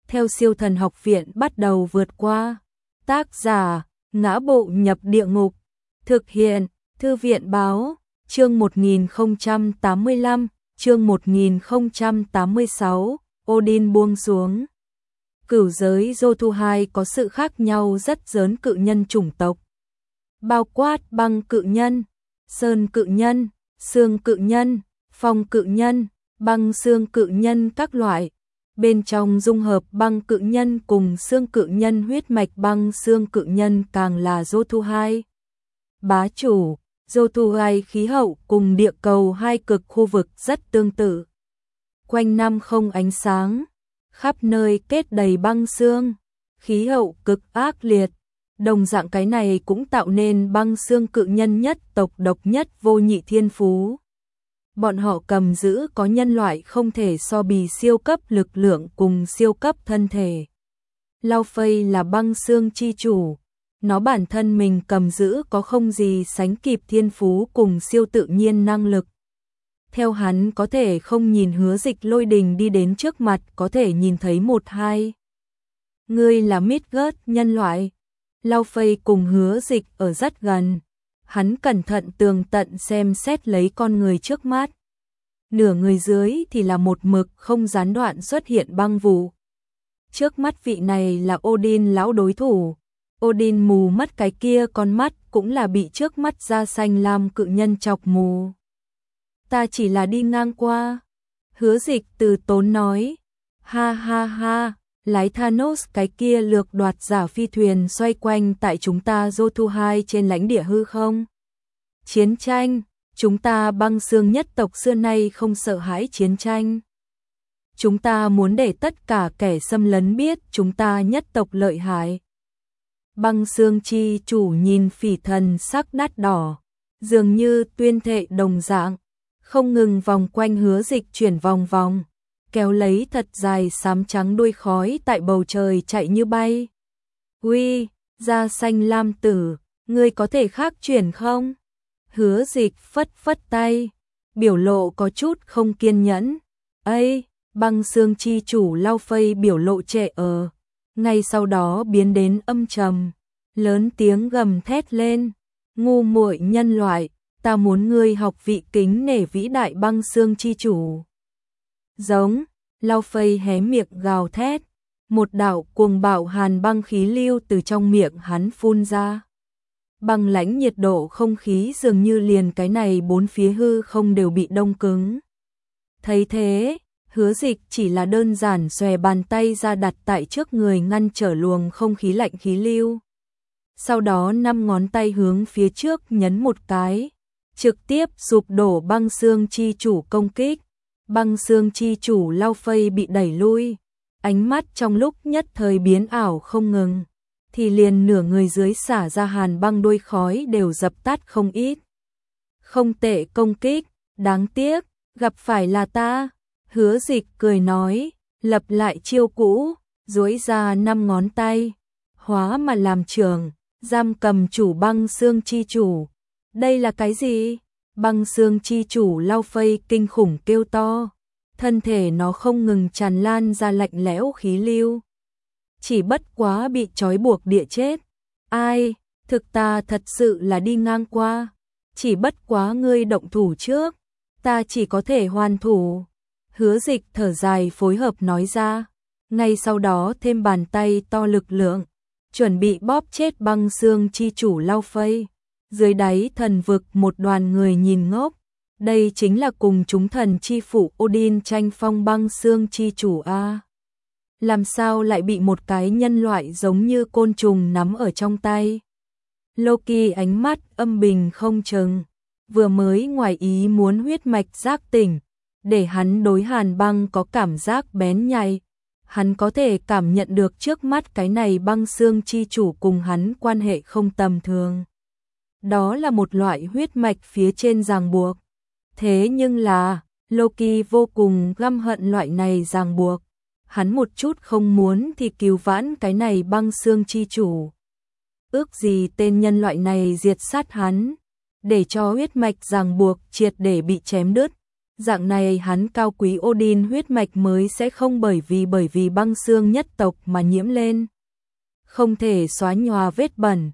theo siêu thần học viện bắt đầu vượt qua. Tác giả, Ngã Bộ Nhập Địa Ngục. Thực hiện, Thư viện Báo, chương 1085, chương 1086, Odin buông xuống. Cửu giới Jotunheim có sự khác nhau rất lớn cự nhân chủng tộc, bao quát băng cự nhân, sơn cự nhân, xương cự nhân, phong cự nhân, băng xương cự nhân các loại. Bên trong dung hợp băng cự nhân cùng xương cự nhân, huyết mạch băng xương cự nhân càng là Jotunheim bá chủ. Jotunheim khí hậu cùng địa cầu hai cực khu vực rất tương tự. Quanh năm không ánh sáng, khắp nơi kết đầy băng xương, khí hậu cực ác liệt. Đồng dạng cái này cũng tạo nên băng xương cự nhân nhất tộc độc nhất vô nhị thiên phú. Bọn họ cầm giữ có nhân loại không thể so bì siêu cấp lực lượng cùng siêu cấp thân thể. Lao Phây là băng xương chi chủ, nó bản thân mình cầm giữ có không gì sánh kịp thiên phú cùng siêu tự nhiên năng lực. Theo hắn có thể không nhìn Hứa Dịch lôi đình đi đến trước mặt, có thể nhìn thấy một hai. Ngươi là Midgard nhân loại. Lao Phây cùng Hứa Dịch ở rất gần. Hắn cẩn thận tường tận xem xét lấy con người trước mắt. Nửa người dưới thì là một mực không gián đoạn xuất hiện băng vụ. Trước mắt vị này là Odin lão đối thủ. Odin mù mất cái kia con mắt cũng là bị trước mắt da xanh lam cự nhân chọc mù. Ta chỉ là đi ngang qua. Hứa Dịch từ tốn nói. Ha ha ha, lái Thanos cái kia lược đoạt giả phi thuyền xoay quanh tại chúng ta Jotunheim trên lãnh địa hư không? Chiến tranh, chúng ta băng xương nhất tộc xưa nay không sợ hãi chiến tranh. Chúng ta muốn để tất cả kẻ xâm lấn biết chúng ta nhất tộc lợi hại. Băng xương chi chủ nhìn Phỉ Thần sắc đắt đỏ, dường như tuyên thệ đồng dạng, không ngừng vòng quanh Hứa Dịch chuyển vòng vòng, kéo lấy thật dài xám trắng đuôi khói tại bầu trời chạy như bay. Uy, da xanh lam tử, ngươi có thể khác chuyển không? Hứa Dịch phất phất tay, biểu lộ có chút không kiên nhẫn. Ây, băng xương chi chủ Lao Phây biểu lộ trệ ngay sau đó biến đến âm trầm, lớn tiếng gầm thét lên. Ngu muội nhân loại, ta muốn ngươi học vị kính nể vĩ đại băng xương chi chủ. Giống, Lao Phây hé miệng gào thét, một đạo cuồng bạo hàn băng khí lưu từ trong miệng hắn phun ra. Băng lãnh nhiệt độ không khí dường như liền cái này bốn phía hư không đều bị đông cứng. Thấy thế, Hứa Dịch chỉ là đơn giản xòe bàn tay ra đặt tại trước người ngăn trở luồng không khí lạnh khí lưu. Sau đó 5 ngón tay hướng phía trước nhấn một cái, trực tiếp sụp đổ băng xương chi chủ công kích. Băng xương chi chủ Lao Phây bị đẩy lui, ánh mắt trong lúc nhất thời biến ảo không ngừng, thì liền nửa người dưới xả ra hàn băng đuôi khói đều dập tắt không ít. Không tệ công kích, đáng tiếc, gặp phải là ta. Hứa Dịch cười nói, lập lại chiêu cũ, duỗi ra 5 ngón tay, hóa mà làm trường, giam cầm chủ băng xương chi chủ. Đây là cái gì? Băng xương chi chủ Lao Phây kinh khủng kêu to, thân thể nó không ngừng tràn lan ra lạnh lẽo khí lưu. Chỉ bất quá bị trói buộc địa chết. Ai, thực ta thật sự là đi ngang qua. Chỉ bất quá ngươi động thủ trước, ta chỉ có thể hoàn thủ. Hứa Dịch thở dài phối hợp nói ra, ngay sau đó thêm bàn tay to lực lượng, chuẩn bị bóp chết băng xương chi chủ Lao Phây. Dưới đáy thần vực một đoàn người nhìn ngốc, đây chính là cùng chúng thần chi phủ Odin tranh phong băng xương chi chủ a. Làm sao lại bị một cái nhân loại giống như côn trùng nắm ở trong tay? Loki ánh mắt âm bình không chừng, vừa mới ngoài ý muốn huyết mạch giác tỉnh, để hắn đối hàn băng có cảm giác bén nhạy. Hắn có thể cảm nhận được trước mắt cái này băng xương chi chủ cùng hắn quan hệ không tầm thường. Đó là một loại huyết mạch phía trên ràng buộc. Thế nhưng là, Loki vô cùng găm hận loại này ràng buộc. Hắn một chút không muốn thì cứu vãn cái này băng xương chi chủ. Ước gì tên nhân loại này diệt sát hắn, để cho huyết mạch ràng buộc triệt để bị chém đứt, Dạng này hắn cao quý Odin huyết mạch mới sẽ không bởi vì băng xương nhất tộc mà nhiễm lên. Không thể xóa nhòa vết bẩn.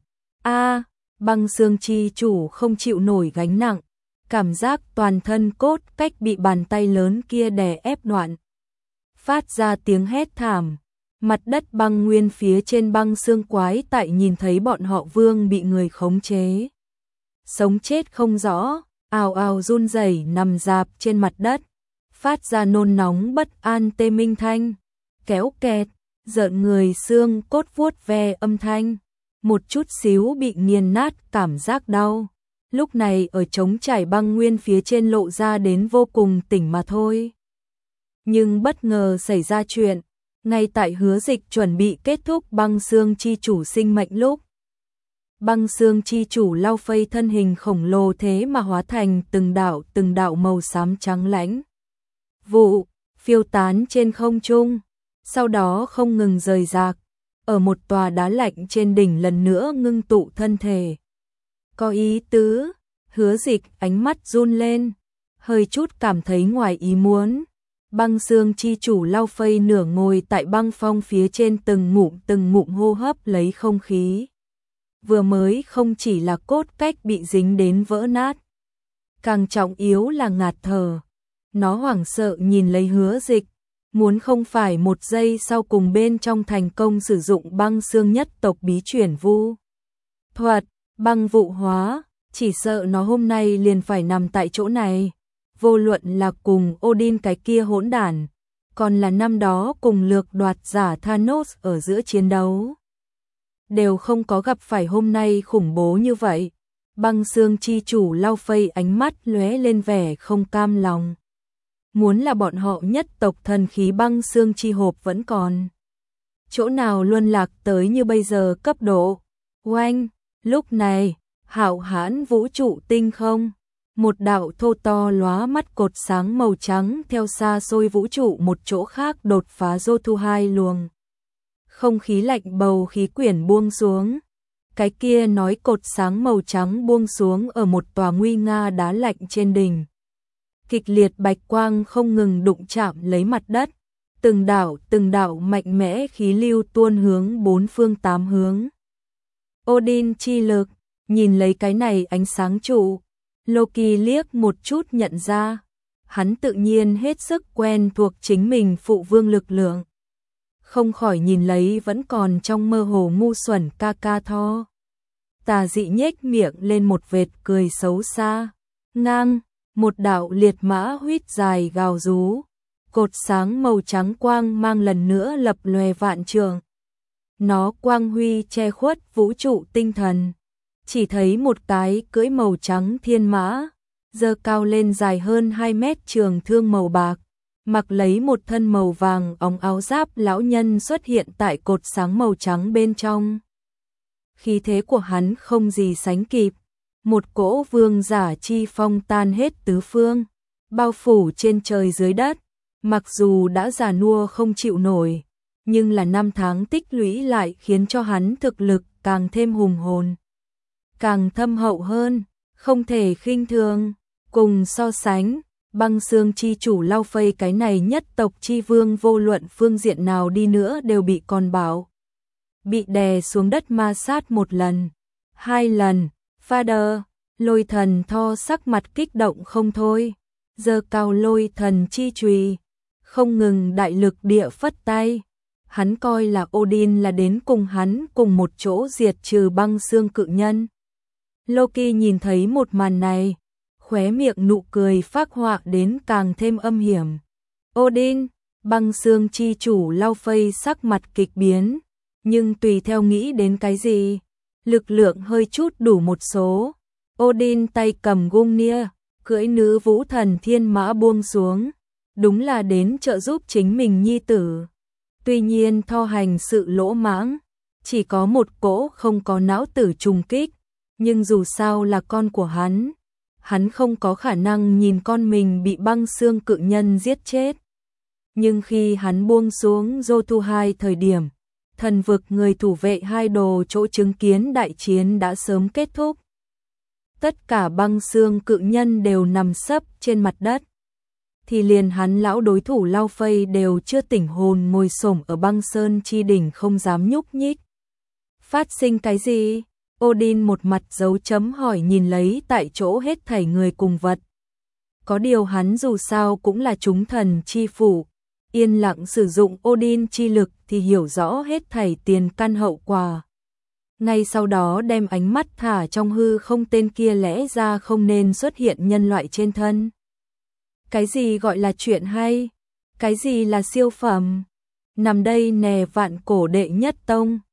Băng xương chi chủ không chịu nổi gánh nặng, cảm giác toàn thân cốt cách bị bàn tay lớn kia đè ép đoạn. Phát ra tiếng hét thảm, mặt đất băng nguyên phía trên băng xương quái tại nhìn thấy bọn họ vương bị người khống chế. Sống chết không rõ, ào ào run rẩy nằm rạp trên mặt đất, phát ra nôn nóng bất an tê minh thanh, kéo kẹt, rợn người xương cốt vuốt ve âm thanh, một chút xíu bị nghiền nát cảm giác đau. Lúc này ở trống trải băng nguyên phía trên lộ ra đến vô cùng tỉnh mà thôi. Nhưng bất ngờ xảy ra chuyện, ngay tại Hứa Dịch chuẩn bị kết thúc băng xương chi chủ sinh mệnh lúc. Băng xương chi chủ lao phây thân hình khổng lồ thế mà hóa thành từng đạo màu xám trắng lãnh. Vụ, phiêu tán trên không trung, sau đó không ngừng rời rạc, ở một tòa đá lạnh trên đỉnh lần nữa ngưng tụ thân thể. Có ý tứ, Hứa Dịch ánh mắt run lên, hơi chút cảm thấy ngoài ý muốn. Băng xương chi chủ lao phây nửa ngồi tại băng phong phía trên từng ngụm hô hấp lấy không khí. Vừa mới không chỉ là cốt cách bị dính đến vỡ nát, càng trọng yếu là ngạt thở. Nó hoảng sợ nhìn lấy Hứa Dịch, muốn không phải một giây sau cùng bên trong thành công sử dụng băng xương nhất tộc bí chuyển vu thuật, băng vụ hóa, chỉ sợ nó hôm nay liền phải nằm tại chỗ này. Vô luận là cùng Odin cái kia hỗn đản, còn là năm đó cùng lược đoạt giả Thanos ở giữa chiến đấu, đều không có gặp phải hôm nay khủng bố như vậy. Băng xương chi chủ lao phây ánh mắt lóe lên vẻ không cam lòng. Muốn là bọn họ nhất tộc thần khí băng xương chi hộp vẫn còn. Chỗ nào luân lạc tới như bây giờ cấp độ. Oanh, lúc này, hạo hãn vũ trụ tinh không. Một đạo thô to lóa mắt cột sáng màu trắng theo xa xôi vũ trụ một chỗ khác đột phá Jotunheim luồng. Không khí lạnh bầu khí quyển buông xuống. Cái kia nói cột sáng màu trắng buông xuống ở một tòa nguy nga đá lạnh trên đỉnh. Kịch liệt bạch quang không ngừng đụng chạm lấy mặt đất. Từng đạo mạnh mẽ khí lưu tuôn hướng bốn phương tám hướng. Odin chi lực, nhìn lấy cái này ánh sáng trụ. Loki liếc một chút nhận ra, hắn tự nhiên hết sức quen thuộc chính mình phụ vương lực lượng. Không khỏi nhìn lấy vẫn còn trong mơ hồ ngu xuẩn ca Thor. Tà dị nhếch miệng lên một vệt cười xấu xa. Ngang, một đạo liệt mã huýt dài gào rú. Cột sáng màu trắng quang mang lần nữa lập lòe vạn trường. Nó quang huy che khuất vũ trụ tinh thần. Chỉ thấy một cái cưỡi màu trắng thiên mã, giơ cao lên dài hơn 2 mét trường thương màu bạc, mặc lấy một thân màu vàng óng áo giáp lão nhân xuất hiện tại cột sáng màu trắng bên trong. Khí thế của hắn không gì sánh kịp, một cỗ vương giả chi phong tan hết tứ phương, bao phủ trên trời dưới đất, mặc dù đã già nua không chịu nổi, nhưng là năm tháng tích lũy lại khiến cho hắn thực lực càng thêm hùng hồn. Càng thâm hậu hơn, không thể khinh thường. Cùng so sánh, băng xương chi chủ lao phây cái này nhất tộc chi vương vô luận phương diện nào đi nữa đều bị con bảo. Bị đè xuống đất ma sát một lần, 2 lần, Father, lôi thần Thor sắc mặt kích động không thôi. Giơ cao lôi thần chi chùy, không ngừng đại lực địa phất tay. Hắn coi là Odin là đến cùng hắn cùng một chỗ diệt trừ băng xương cự nhân. Loki nhìn thấy một màn này, khóe miệng nụ cười phác họa đến càng thêm âm hiểm. Odin, băng xương chi chủ lao phây sắc mặt kịch biến, nhưng tùy theo nghĩ đến cái gì, lực lượng hơi chút đủ một số. Odin tay cầm Gungnir, cưỡi nữ vũ thần thiên mã buông xuống, đúng là đến trợ giúp chính mình nhi tử. Tuy nhiên Thor hành sự lỗ mãng, chỉ có một cỗ không có não tử trùng kích. Nhưng dù sao là con của hắn không có khả năng nhìn con mình bị băng xương cự nhân giết chết. Nhưng khi hắn buông xuống Jotunheim thời điểm, thần vực người thủ vệ hai đồ chỗ chứng kiến đại chiến đã sớm kết thúc. Tất cả băng xương cự nhân đều nằm sấp trên mặt đất. thì liền hắn lão đối thủ Lao Phây đều chưa tỉnh hồn ngồi xổm ở băng sơn chi đỉnh không dám nhúc nhích. Phát sinh cái gì? Odin một mặt dấu chấm hỏi nhìn lấy tại chỗ hết thảy người cùng vật. Có điều hắn dù sao cũng là chúng thần chi phủ, yên lặng sử dụng Odin chi lực thì hiểu rõ hết thảy tiền căn hậu quả. Ngay sau đó đem ánh mắt thả trong hư không tên kia lẽ ra không nên xuất hiện nhân loại trên thân. Cái gì gọi là chuyện hay? Cái gì là siêu phẩm? Nằm đây nè vạn cổ đệ nhất tông.